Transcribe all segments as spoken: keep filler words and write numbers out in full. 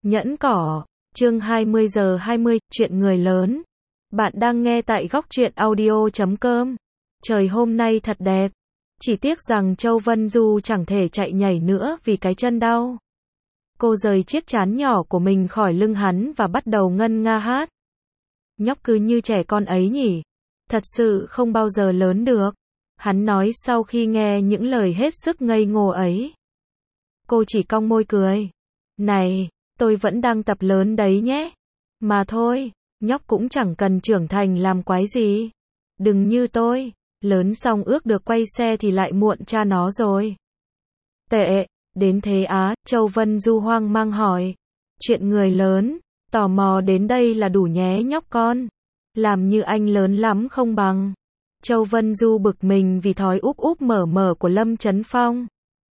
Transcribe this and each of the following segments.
Nhẫn cỏ, chương hai mươi giờ hai mươi, chuyện người lớn. Bạn đang nghe tại góc truyện audio chấm com. Trời hôm nay thật đẹp. Chỉ tiếc rằng Châu Vân Du chẳng thể chạy nhảy nữa vì cái chân đau. Cô rời chiếc trán nhỏ của mình khỏi lưng hắn và bắt đầu ngân nga hát. Nhóc cứ như trẻ con ấy nhỉ. Thật sự không bao giờ lớn được. Hắn nói sau khi nghe những lời hết sức ngây ngô ấy. Cô chỉ cong môi cười. Này, tôi vẫn đang tập lớn đấy nhé. Mà thôi, nhóc cũng chẳng cần trưởng thành làm quái gì. Đừng như tôi, lớn xong ước được quay xe thì lại muộn cha nó rồi. Tệ, đến thế á, Châu Vân Du hoang mang hỏi. Chuyện người lớn, tò mò đến đây là đủ nhé nhóc con. Làm như anh lớn lắm không bằng. Châu Vân Du bực mình vì thói úp úp mở mở của Lâm Chấn Phong.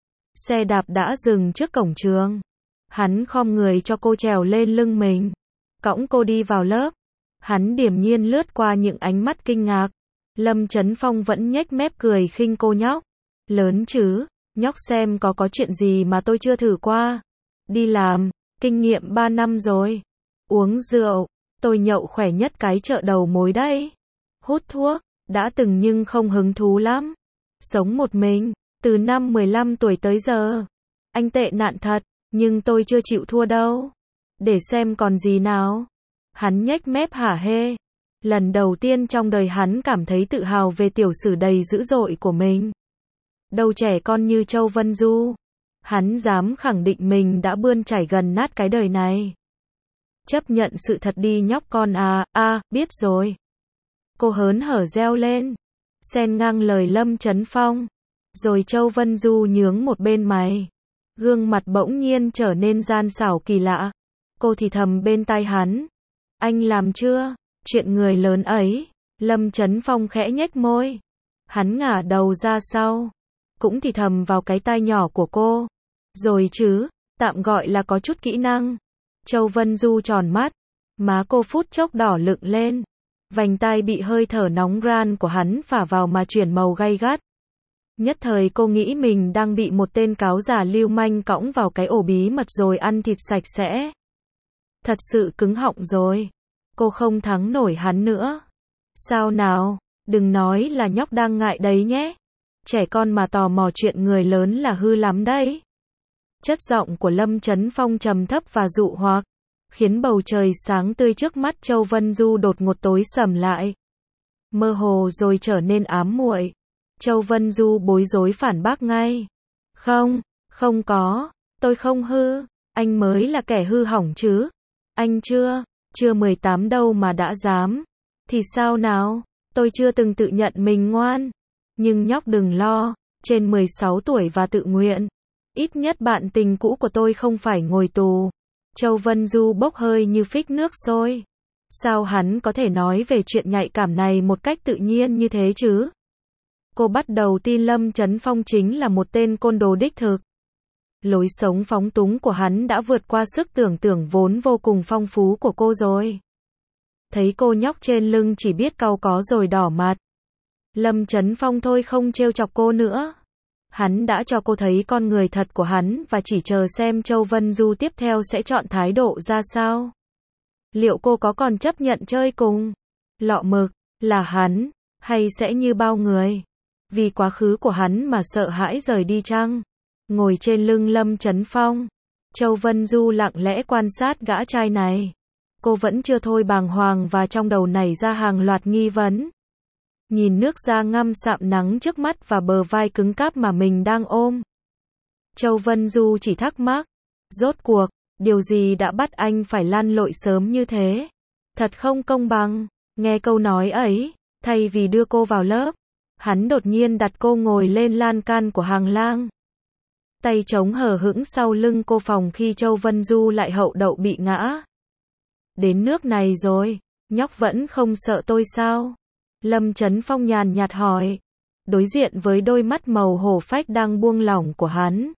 Xe đạp đã dừng trước cổng trường. Hắn khom người cho cô trèo lên lưng mình. Cõng cô đi vào lớp. Hắn điềm nhiên lướt qua những ánh mắt kinh ngạc. Lâm Chấn Phong vẫn nhếch mép cười khinh cô nhóc. Lớn chứ, nhóc xem có có chuyện gì mà tôi chưa thử qua. Đi làm, kinh nghiệm ba năm rồi. Uống rượu, tôi nhậu khỏe nhất cái chợ đầu mối đấy. Hút thuốc, đã từng nhưng không hứng thú lắm. Sống một mình, từ năm mười lăm tuổi tới giờ. Anh tệ nạn thật. Nhưng tôi chưa chịu thua đâu. Để xem còn gì nào. Hắn nhếch mép hả hê. Lần đầu tiên trong đời hắn cảm thấy tự hào về tiểu sử đầy dữ dội của mình. Đâu trẻ con như Châu Vân Du. Hắn dám khẳng định mình đã bươn chải gần nát cái đời này. Chấp nhận sự thật đi nhóc con à, à, biết rồi. Cô hớn hở reo lên. Xen ngang lời Lâm Chấn Phong. Rồi Châu Vân Du nhướng một bên mày. Gương mặt bỗng nhiên trở nên gian xảo kỳ lạ. Cô thì thầm bên tai hắn. Anh làm chưa? Chuyện người lớn ấy. Lâm Chấn Phong khẽ nhếch môi. Hắn ngả đầu ra sau. Cũng thì thầm vào cái tai nhỏ của cô. Rồi chứ, tạm gọi là có chút kỹ năng. Châu Vân Du tròn mắt. Má cô phút chốc đỏ lựng lên. Vành tai bị hơi thở nóng ran của hắn phả vào mà chuyển màu gay gắt. Nhất thời cô nghĩ mình đang bị một tên cáo già lưu manh cõng vào cái ổ bí mật rồi ăn thịt sạch sẽ. Thật sự cứng họng rồi. Cô không thắng nổi hắn nữa. Sao nào, đừng nói là nhóc đang ngại đấy nhé. Trẻ con mà tò mò chuyện người lớn là hư lắm đấy. Chất giọng của Lâm Chấn Phong trầm thấp và dụ hoặc, khiến bầu trời sáng tươi trước mắt Châu Vân Du đột ngột tối sầm lại. Mơ hồ rồi trở nên ám muội. Châu Vân Du bối rối phản bác ngay. Không, không có, tôi không hư, anh mới là kẻ hư hỏng chứ. Anh chưa, chưa mười tám đâu mà đã dám. Thì sao nào, tôi chưa từng tự nhận mình ngoan. Nhưng nhóc đừng lo, trên mười sáu tuổi và tự nguyện. Ít nhất bạn tình cũ của tôi không phải ngồi tù. Châu Vân Du bốc hơi như phích nước sôi. Sao hắn có thể nói về chuyện nhạy cảm này một cách tự nhiên như thế chứ? Cô bắt đầu tin Lâm Chấn Phong chính là một tên côn đồ đích thực. Lối sống phóng túng của hắn đã vượt qua sức tưởng tượng vốn vô cùng phong phú của cô rồi. Thấy cô nhóc trên lưng chỉ biết cau có rồi đỏ mặt. Lâm Chấn Phong thôi không trêu chọc cô nữa. Hắn đã cho cô thấy con người thật của hắn và chỉ chờ xem Châu Vân Du tiếp theo sẽ chọn thái độ ra sao. Liệu cô có còn chấp nhận chơi cùng lọ mực là hắn, hay sẽ như bao người? Vì quá khứ của hắn mà sợ hãi rời đi chăng? Ngồi trên lưng Lâm Chấn Phong, Châu Vân Du lặng lẽ quan sát gã trai này. Cô vẫn chưa thôi bàng hoàng và trong đầu nảy ra hàng loạt nghi vấn. Nhìn nước da ngăm sạm nắng trước mắt và bờ vai cứng cáp mà mình đang ôm. Châu Vân Du chỉ thắc mắc. Rốt cuộc, điều gì đã bắt anh phải lăn lội sớm như thế? Thật không công bằng. Nghe câu nói ấy, thay vì đưa cô vào lớp, hắn đột nhiên đặt cô ngồi lên lan can của hàng lang. Tay trống hờ hững sau lưng cô phòng khi Châu Vân Du lại hậu đậu bị ngã. Đến nước này rồi, nhóc vẫn không sợ tôi sao? Lâm Chấn Phong nhàn nhạt hỏi. Đối diện với đôi mắt màu hổ phách đang buông lỏng của hắn.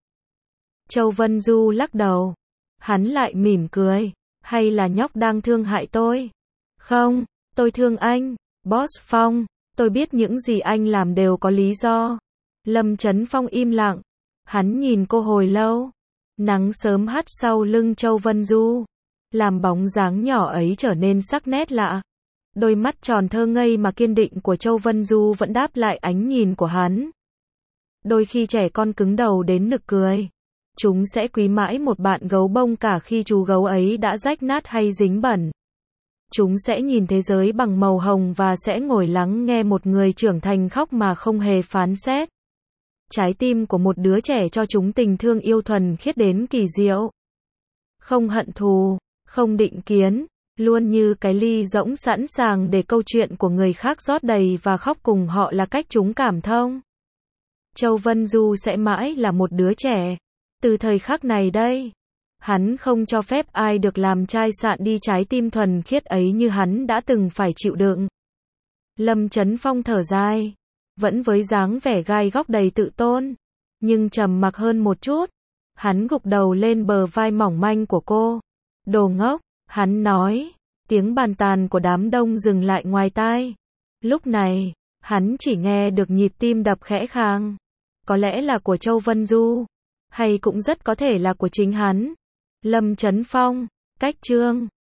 Châu Vân Du lắc đầu. Hắn lại mỉm cười. Hay là nhóc đang thương hại tôi? Không, tôi thương anh, Boss Phong. Tôi biết những gì anh làm đều có lý do. Lâm Chấn Phong im lặng. Hắn nhìn cô hồi lâu. Nắng sớm hắt sau lưng Châu Vân Du, làm bóng dáng nhỏ ấy trở nên sắc nét lạ. Đôi mắt tròn thơ ngây mà kiên định của Châu Vân Du vẫn đáp lại ánh nhìn của hắn. Đôi khi trẻ con cứng đầu đến nực cười. Chúng sẽ quý mãi một bạn gấu bông cả khi chú gấu ấy đã rách nát hay dính bẩn. Chúng sẽ nhìn thế giới bằng màu hồng và sẽ ngồi lắng nghe một người trưởng thành khóc mà không hề phán xét. Trái tim của một đứa trẻ cho chúng tình thương yêu thuần khiết đến kỳ diệu. Không hận thù, không định kiến, luôn như cái ly rỗng sẵn sàng để câu chuyện của người khác rót đầy và khóc cùng họ là cách chúng cảm thông. Châu Vân Du sẽ mãi là một đứa trẻ. Từ thời khắc này đây, hắn không cho phép ai được làm chai sạn đi trái tim thuần khiết ấy như hắn đã từng phải chịu đựng. Lâm Chấn Phong thở dài, vẫn với dáng vẻ gai góc đầy tự tôn, nhưng trầm mặc hơn một chút. Hắn gục đầu lên bờ vai mỏng manh của cô. Đồ ngốc, hắn nói. Tiếng bàn tàn của đám đông dừng lại ngoài tai. Lúc này, hắn chỉ nghe được nhịp tim đập khẽ khàng. Có lẽ là của Châu Vân Du, hay cũng rất có thể là của chính hắn. Lâm Chấn Phong, cách chương